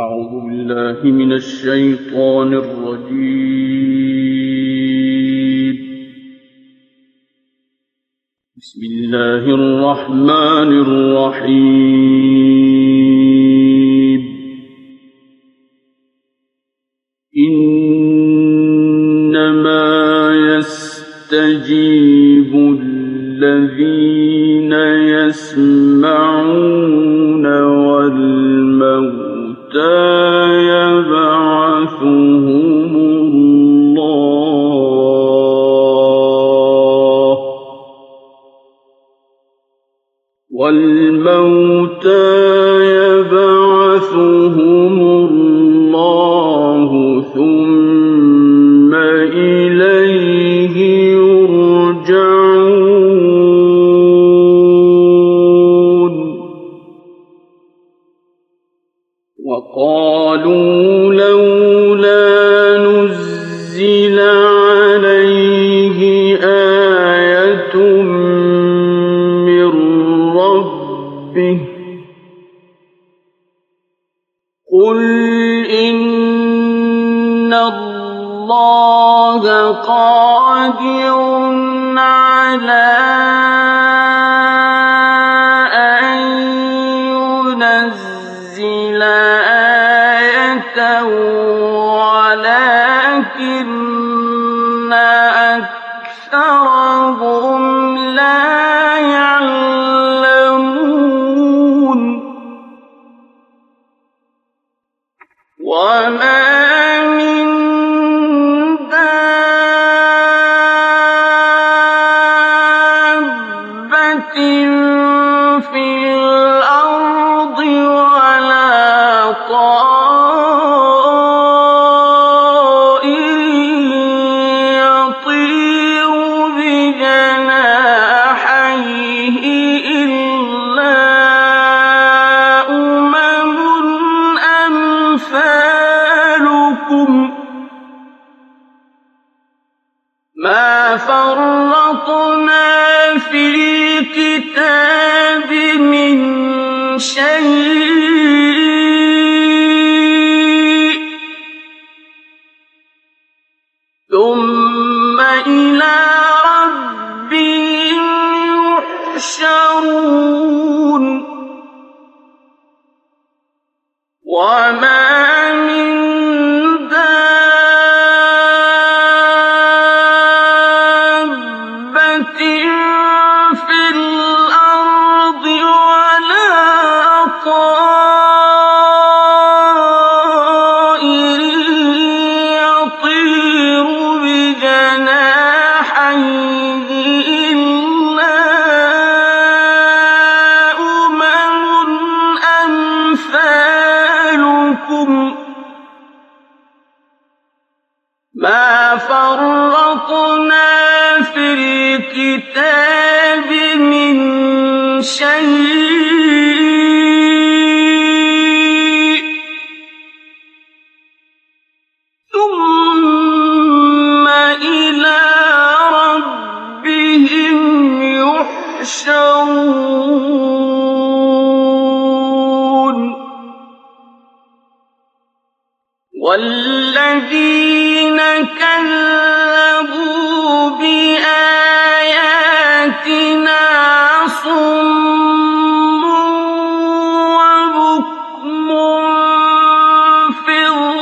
أعوذ بالله من الشيطان الرجيم. بسم الله الرحمن الرحيم. إنما يستجيب الذين يسمعون والموتى يبعثهم الله ثم إليه يرجعون. وقالوا لولا نزل عليه آية من ربه قل إن الله قادر على أن ينزل آية ولكن أكثرهم لا يعلمون. وما من دابة في الأرض ولا طائر يطير بجناحيه إلا أمثالكم ما فرطنا في الكتاب من شيء ثم إلى ربهم يحشرون. وما من دابة في الأرض ولا طائر يطير بجناحيه إلا أمثالكم ما فرطنا في الكتاب من شيء ثم إلى ربهم يحشرون. والذين كذبوا بآياتنا صم وبكم في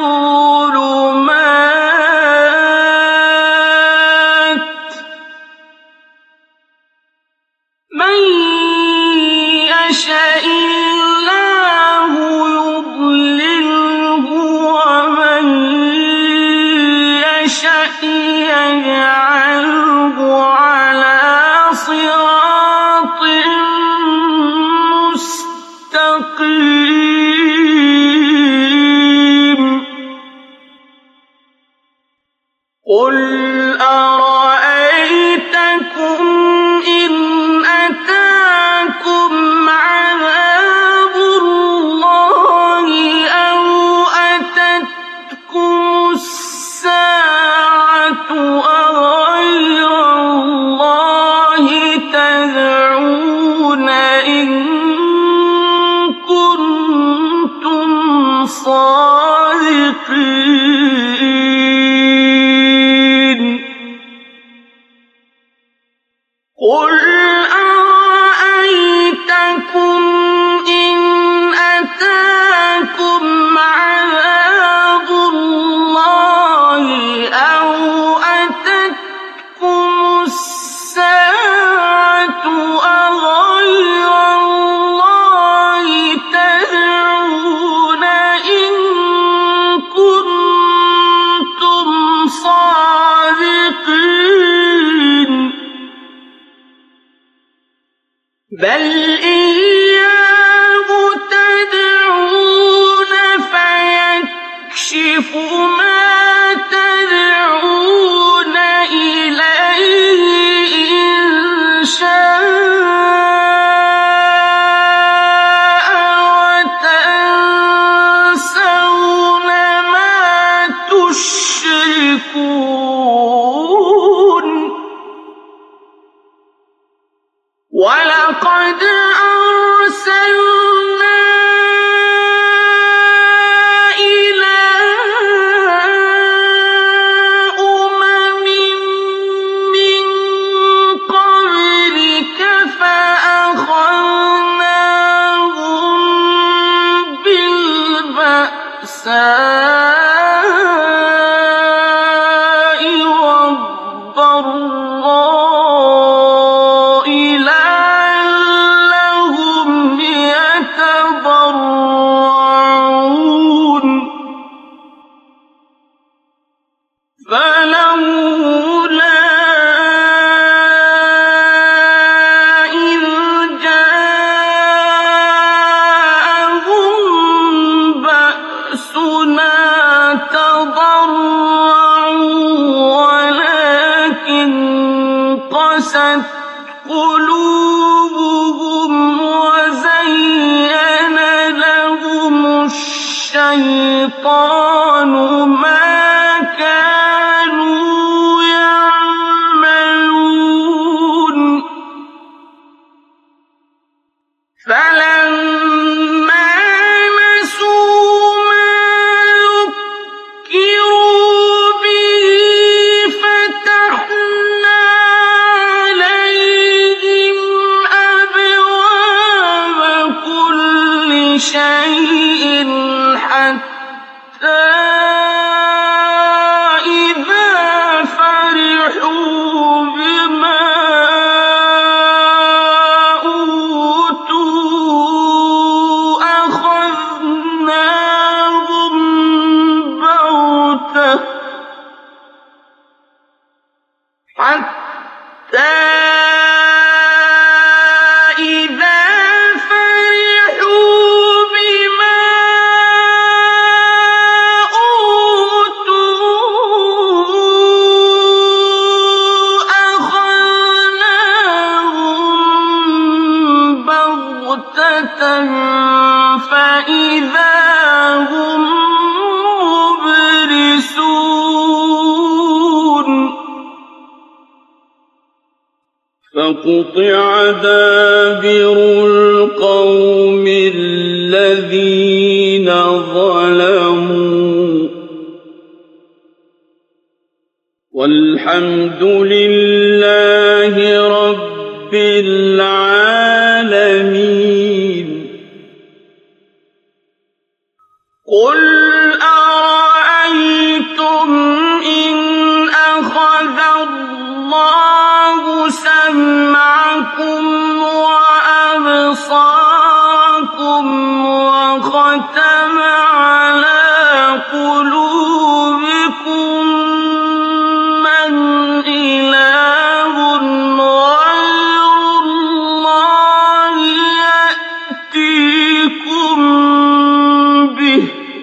الظلمات من يشاء الله يضلله ومن يشاء يجعله على صراط مستقيم. قل أرأيتكم إن أتاكم عذاب الله أو أتتكم الساعة أغير الله تدعون إن كنتم صادقين قل أرأيتكم إن أتاكم عذاب الله أو أتتكم الساعة أغير الله تدعون إن كنتم صادقين بل إياه تدعون فيكشف ما تدعون إليه إن شاء وتنسون ما تشركون ولقد أرسلنا إلى أمم من قبلك فأخذناهم بالبأساء والضراء لعلهم يتضرعون فلولا إذ جاءهم بأسنا تضرعوا ولكن قست قلوبهم وزين لهم الشيطان ما كانوا يعملون فلما نسوا ما ذكروا به فتحنا عليهم أبواب كل شيء حتى إذا فرحوا بما أوتوا أخذناهم بغتة حتى إذا فرحوا بما أوتوا أخذناهم بغتة فإذا هم مبلسون فقطع دابر القوم الذين ظلموا والحمد لله رب العالمين قل أرأيتم إن أخذ الله سمعكم وأبصاركم وختم على قلوبكم من إله غير الله يأتيكم به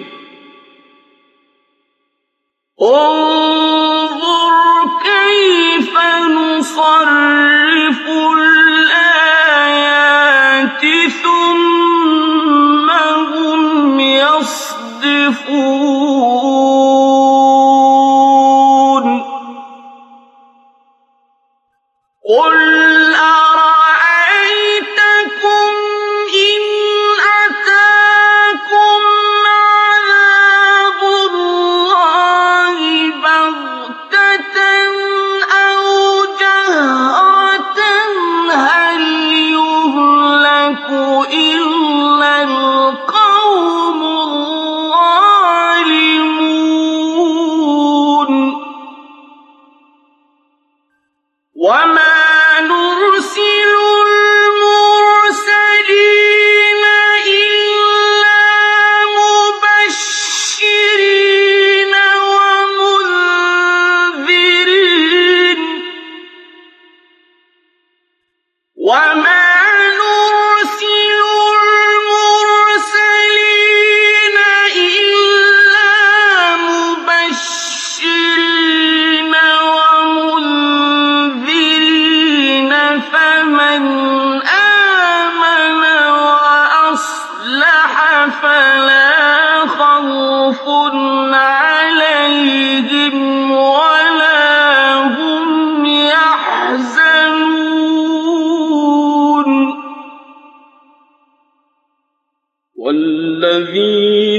انظر كيف نصرف الآيات ثم هم يصدفون قل أرأيتكم إن أتاكم عذاب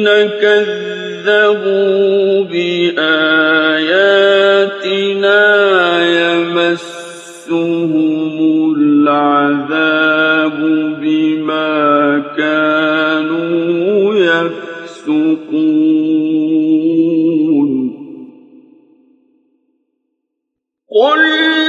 كذبوا بآياتنا يمسهم العذاب بما كانوا يفسقون قل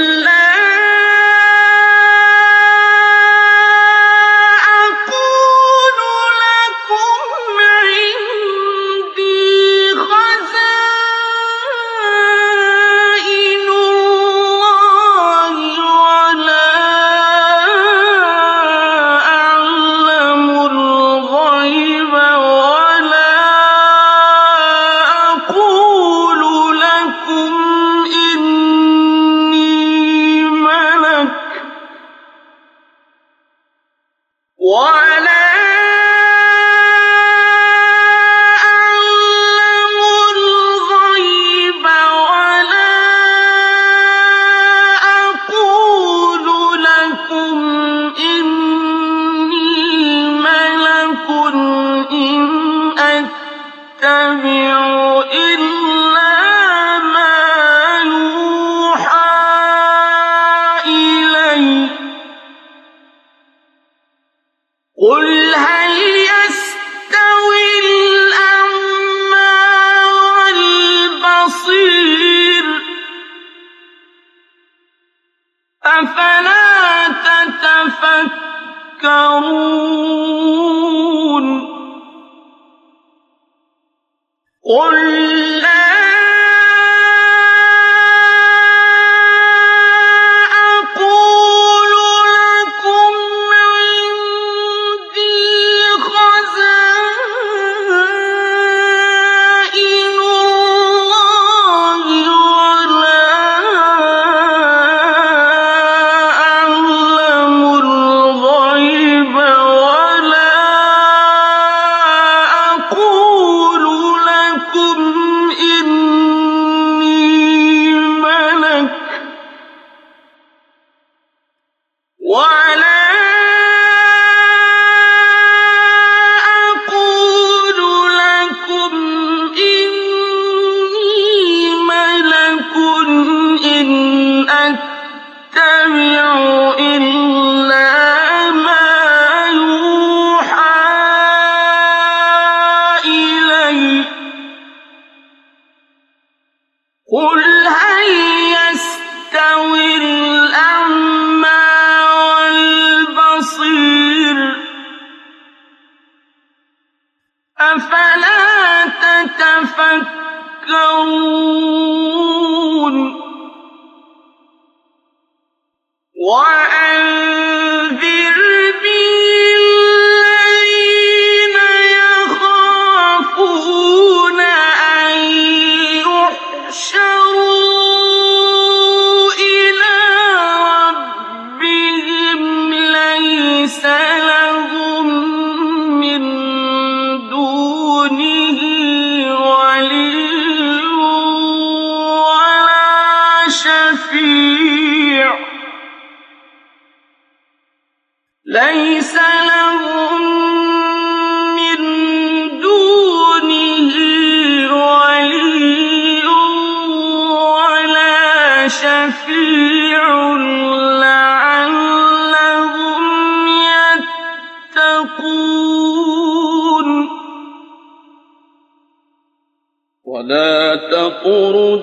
ولا تطرد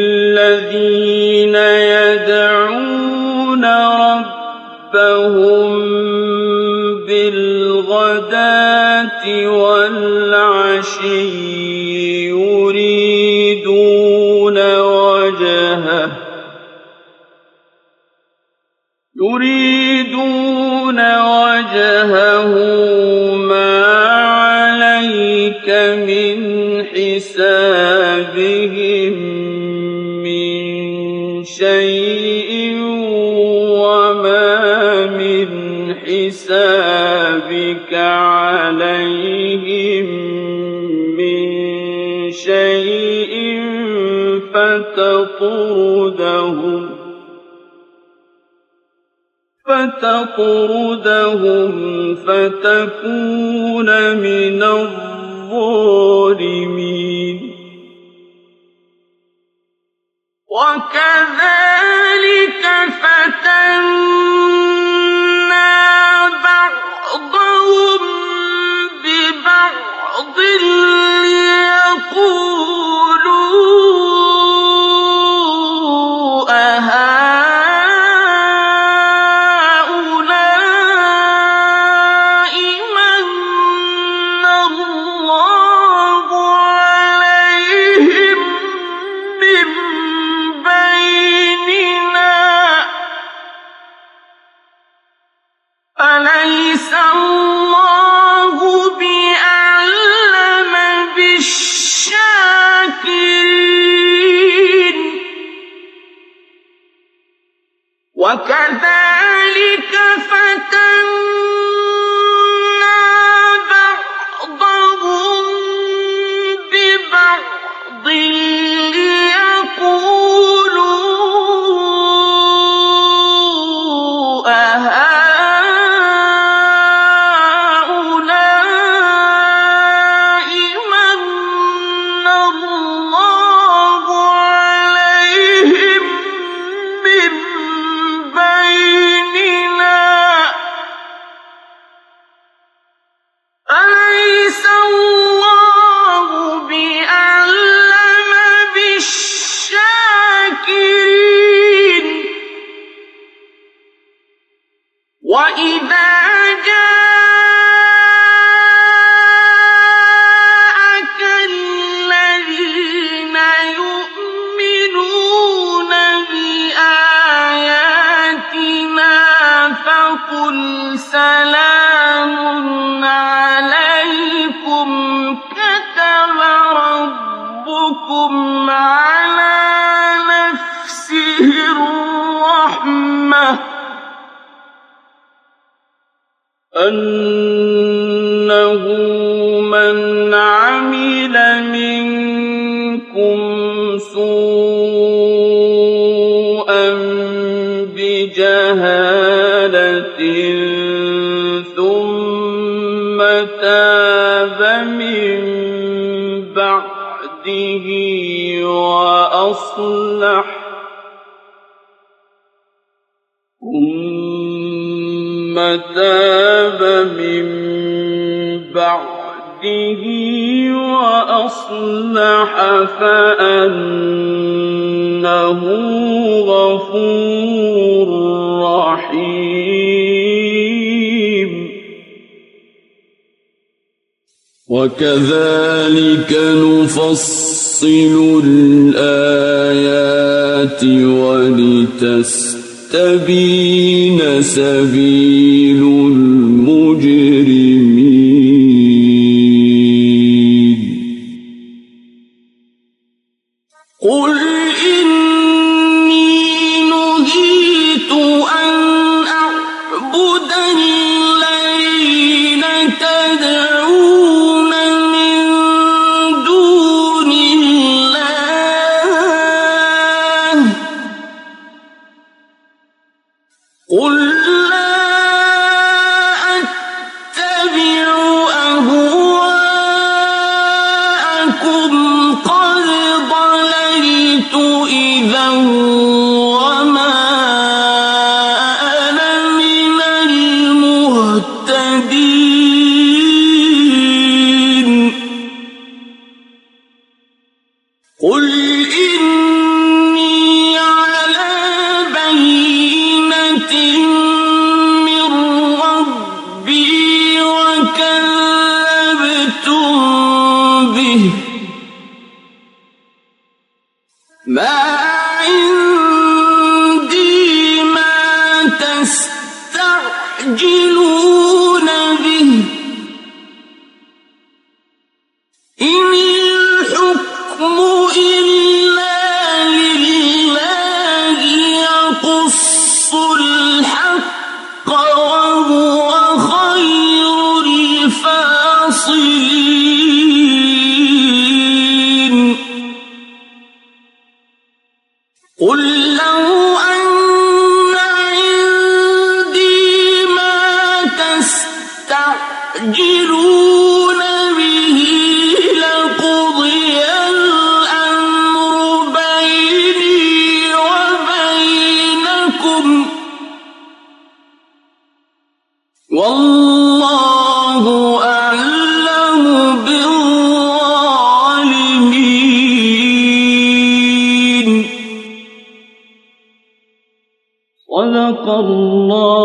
الذين يدعون ربهم بالغداة والعشي يريدون وجهه ما عليك من حسابهم من شيء وما من حسابك عليهم من شيء فتطردهم فتكون من الظالمين الظالمين وكذلك فتنا بعضهم ببعض ليقولوا أهؤلاء من الله عليهم من بيننا أليس الله بأعلم بالشاكرين وكذلك فتنا بعضهم ببعض ليقولوا أهؤلاء من الله عليهم من بيننا أليس الله بأعلم بالشاكرين وإذا جاءك الذين يؤمنون بآياتنا فقل سلام عليكم كتب ربكم على نفسه الرحمة أنه من عمل منكم سوءا بجهالة ثم تاب من بعده وأصلح تاب من بعده وأصلح فأنه غفور رحيم وكذلك نفصل الآيات ولتستبين سبيل المجرمين قل إني نهيت أن أعبد الذين تدعون من دون الله قل لا أتبع أهواءكم قد ضللت إذا وما أنا من المهتدين قل إني على بينة من ربي وكذبتم به ما عندي ما تستعجلون به إن الحكم إلا لله يقص الحق وهو خير الفاصلين قل لو أن عندي ما تستعجلون به صدق الله